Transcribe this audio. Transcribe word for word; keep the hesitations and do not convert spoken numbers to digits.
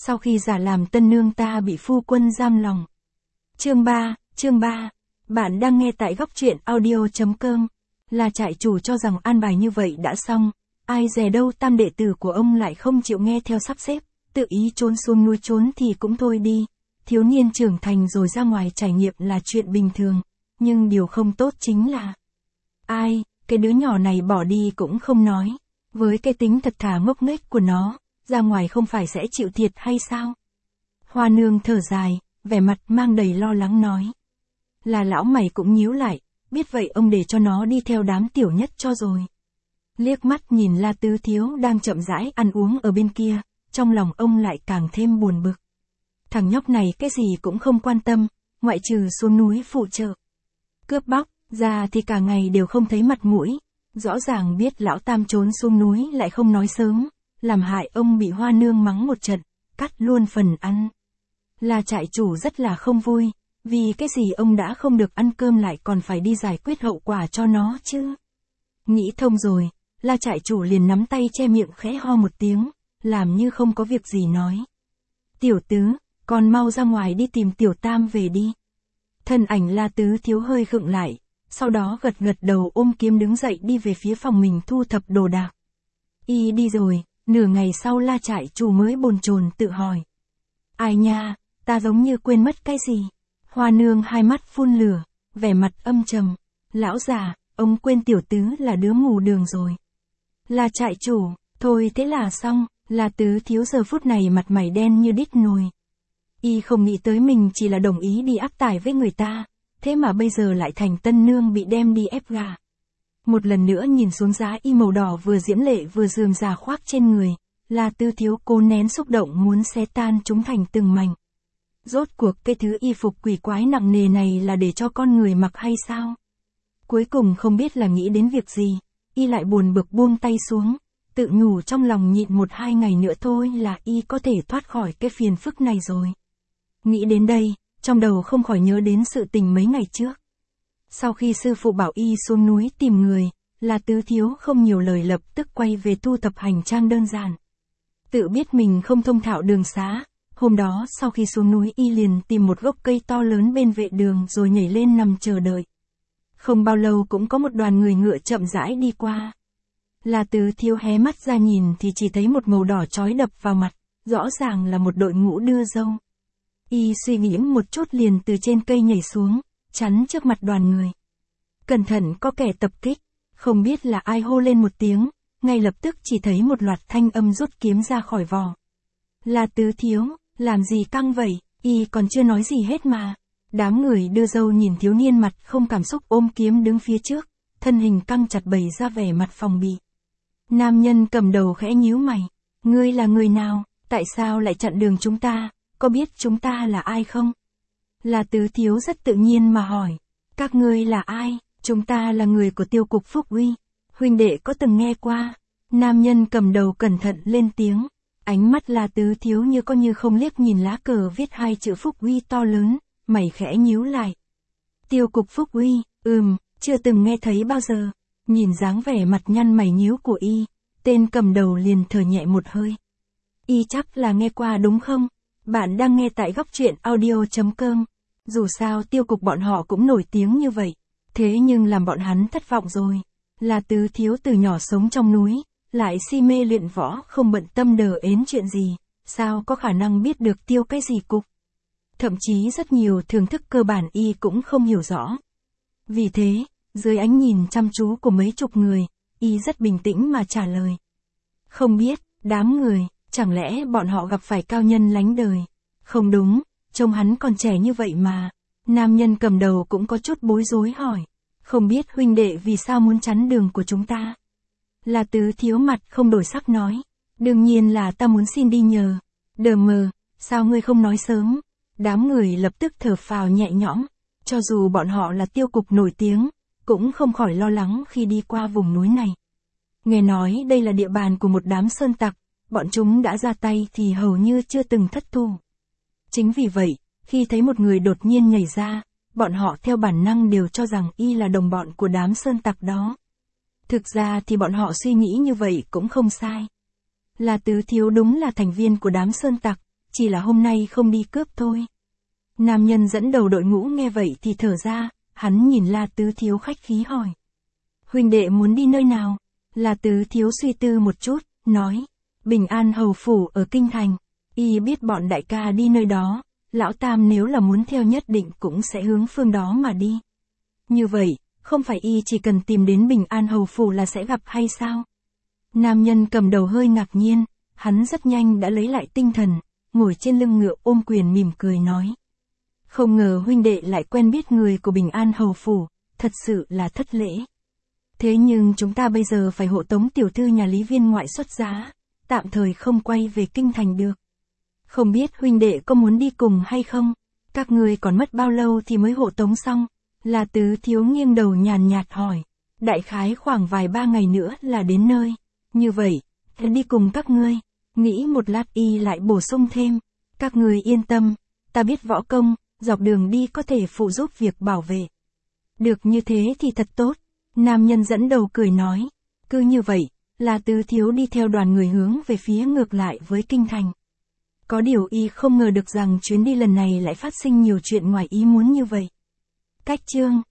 sau khi giả làm tân nương ta bị phu quân giam lòng. Chương ba, chương ba. Bạn đang nghe tại góc truyện audio chấm com. Là trại chủ cho rằng an bài như vậy đã xong, ai dè đâu tam đệ tử của ông lại không chịu nghe theo sắp xếp, tự ý trốn xuống núi trốn thì cũng thôi đi. Thiếu niên trưởng thành rồi ra ngoài trải nghiệm là chuyện bình thường, nhưng điều không tốt chính là ai, cái đứa nhỏ này bỏ đi cũng không nói. Với cái tính thật thà ngốc nghếch của nó, ra ngoài không phải sẽ chịu thiệt hay sao? Hoa nương thở dài, vẻ mặt mang đầy lo lắng nói. Là lão mày cũng nhíu lại, biết vậy ông để cho nó đi theo đám tiểu nhất cho rồi. Liếc mắt nhìn La Tứ Thiếu đang chậm rãi ăn uống ở bên kia, trong lòng ông lại càng thêm buồn bực. Thằng nhóc này cái gì cũng không quan tâm, ngoại trừ xuống núi phụ trợ. Cướp bóc, ra thì cả ngày đều không thấy mặt mũi. Rõ ràng biết lão tam trốn xuống núi lại không nói sớm, làm hại ông bị hoa nương mắng một trận, cắt luôn phần ăn. Là trại chủ rất là không vui, vì cái gì ông đã không được ăn cơm lại còn phải đi giải quyết hậu quả cho nó chứ. Nghĩ thông rồi, La trại chủ liền nắm tay che miệng khẽ ho một tiếng, làm như không có việc gì nói. Tiểu tứ, con mau ra ngoài đi tìm tiểu tam về đi. Thân ảnh La Tứ Thiếu hơi khựng lại, sau đó gật gật đầu ôm kiếm đứng dậy đi về phía phòng mình thu thập đồ đạc. Y đi rồi, nửa ngày sau La trại chủ mới bồn chồn tự hỏi. Ai nha, ta giống như quên mất cái gì. Hoa nương hai mắt phun lửa, vẻ mặt âm trầm. Lão già, ông quên tiểu tứ là đứa mù đường rồi. La trại chủ, thôi thế là xong. La Tứ Thiếu giờ phút này mặt mày đen như đít nồi. Y không nghĩ tới mình chỉ là đồng ý đi áp tải với người ta, thế mà bây giờ lại thành tân nương bị đem đi ép gà. Một lần nữa nhìn xuống giá y màu đỏ vừa diễm lệ vừa rườm rà khoác trên người, La Tứ Thiếu cố nén xúc động muốn xé tan chúng thành từng mảnh. Rốt cuộc cái thứ y phục quỷ quái nặng nề này là để cho con người mặc hay sao? Cuối cùng không biết là nghĩ đến việc gì, y lại buồn bực buông tay xuống, tự nhủ trong lòng nhịn một hai ngày nữa thôi là y có thể thoát khỏi cái phiền phức này rồi. Nghĩ đến đây, trong đầu không khỏi nhớ đến sự tình mấy ngày trước. Sau khi sư phụ bảo y xuống núi tìm người, La Tứ Thiếu không nhiều lời lập tức quay về thu thập hành trang đơn giản. Tự biết mình không thông thạo đường xá, hôm đó sau khi xuống núi y liền tìm một gốc cây to lớn bên vệ đường rồi nhảy lên nằm chờ đợi. Không bao lâu cũng có một đoàn người ngựa chậm rãi đi qua. La Tứ Thiếu hé mắt ra nhìn thì chỉ thấy một màu đỏ chói đập vào mặt, rõ ràng là một đội ngũ đưa dâu. Y suy nghĩ một chút liền từ trên cây nhảy xuống, chắn trước mặt đoàn người. Cẩn thận có kẻ tập kích, không biết là ai hô lên một tiếng, ngay lập tức chỉ thấy một loạt thanh âm rút kiếm ra khỏi vỏ. La Tứ Thiếu, làm gì căng vậy, y còn chưa nói gì hết mà. Đám người đưa dâu nhìn thiếu niên mặt không cảm xúc ôm kiếm đứng phía trước, thân hình căng chặt bày ra vẻ mặt phòng bị. Nam nhân cầm đầu khẽ nhíu mày, ngươi là người nào, tại sao lại chặn đường chúng ta? Có biết chúng ta là ai không? La Tứ Thiếu rất tự nhiên mà hỏi. Các ngươi là ai? Chúng ta là người của tiêu cục Phúc Uy. Huynh đệ có từng nghe qua? Nam nhân cầm đầu cẩn thận lên tiếng. Ánh mắt La Tứ Thiếu như có như không liếc nhìn lá cờ viết hai chữ Phúc Uy to lớn, mày khẽ nhíu lại. Tiêu cục Phúc Uy, ừm, chưa từng nghe thấy bao giờ. Nhìn dáng vẻ mặt nhăn mày nhíu của y, tên cầm đầu liền thở nhẹ một hơi. Y chắc là nghe qua đúng không? Bạn đang nghe tại góc truyện audio chấm com. Dù sao tiêu cục bọn họ cũng nổi tiếng như vậy, thế nhưng làm bọn hắn thất vọng rồi. La Tứ Thiếu từ nhỏ sống trong núi, lại si mê luyện võ không bận tâm đờ ến chuyện gì, sao có khả năng biết được tiêu cái gì cục. Thậm chí rất nhiều thưởng thức cơ bản y cũng không hiểu rõ. Vì thế, dưới ánh nhìn chăm chú của mấy chục người, y rất bình tĩnh mà trả lời. Không biết, đám người, chẳng lẽ bọn họ gặp phải cao nhân lánh đời? Không đúng, trông hắn còn trẻ như vậy mà. Nam nhân cầm đầu cũng có chút bối rối hỏi. Không biết huynh đệ vì sao muốn chắn đường của chúng ta? La Tứ Thiếu mặt không đổi sắc nói. Đương nhiên là ta muốn xin đi nhờ. Đờ mờ, sao ngươi không nói sớm? Đám người lập tức thở phào nhẹ nhõm. Cho dù bọn họ là tiêu cục nổi tiếng, cũng không khỏi lo lắng khi đi qua vùng núi này. Nghe nói đây là địa bàn của một đám sơn tặc, bọn chúng đã ra tay thì hầu như chưa từng thất thủ. Chính vì vậy, khi thấy một người đột nhiên nhảy ra, bọn họ theo bản năng đều cho rằng y là đồng bọn của đám sơn tặc đó. Thực ra thì bọn họ suy nghĩ như vậy cũng không sai. La Tứ Thiếu đúng là thành viên của đám sơn tặc, chỉ là hôm nay không đi cướp thôi. Nam nhân dẫn đầu đội ngũ nghe vậy thì thở ra, hắn nhìn La Tứ Thiếu khách khí hỏi. Huynh đệ muốn đi nơi nào? La Tứ Thiếu suy tư một chút, nói. Bình An hầu phủ ở Kinh Thành. Y biết bọn đại ca đi nơi đó, lão Tam nếu là muốn theo nhất định cũng sẽ hướng phương đó mà đi. Như vậy, không phải y chỉ cần tìm đến Bình An hầu phủ là sẽ gặp hay sao? Nam nhân cầm đầu hơi ngạc nhiên, hắn rất nhanh đã lấy lại tinh thần, ngồi trên lưng ngựa ôm quyền mỉm cười nói. Không ngờ huynh đệ lại quen biết người của Bình An hầu phủ, thật sự là thất lễ. Thế nhưng chúng ta bây giờ phải hộ tống tiểu thư nhà Lý viên ngoại xuất giá, tạm thời không quay về Kinh Thành được. Không biết huynh đệ có muốn đi cùng hay không? Các người còn mất bao lâu thì mới hộ tống xong? La Tứ Thiếu nghiêng đầu nhàn nhạt hỏi. Đại khái khoảng vài ba ngày nữa là đến nơi. Như vậy, đi cùng các ngươi. Nghĩ một lát y lại bổ sung thêm. Các người yên tâm, ta biết võ công, dọc đường đi có thể phụ giúp việc bảo vệ. Được như thế thì thật tốt. Nam nhân dẫn đầu cười nói. Cứ như vậy, La Tứ Thiếu đi theo đoàn người hướng về phía ngược lại với Kinh Thành. Có điều y không ngờ được rằng chuyến đi lần này lại phát sinh nhiều chuyện ngoài ý muốn như vậy. Cách chương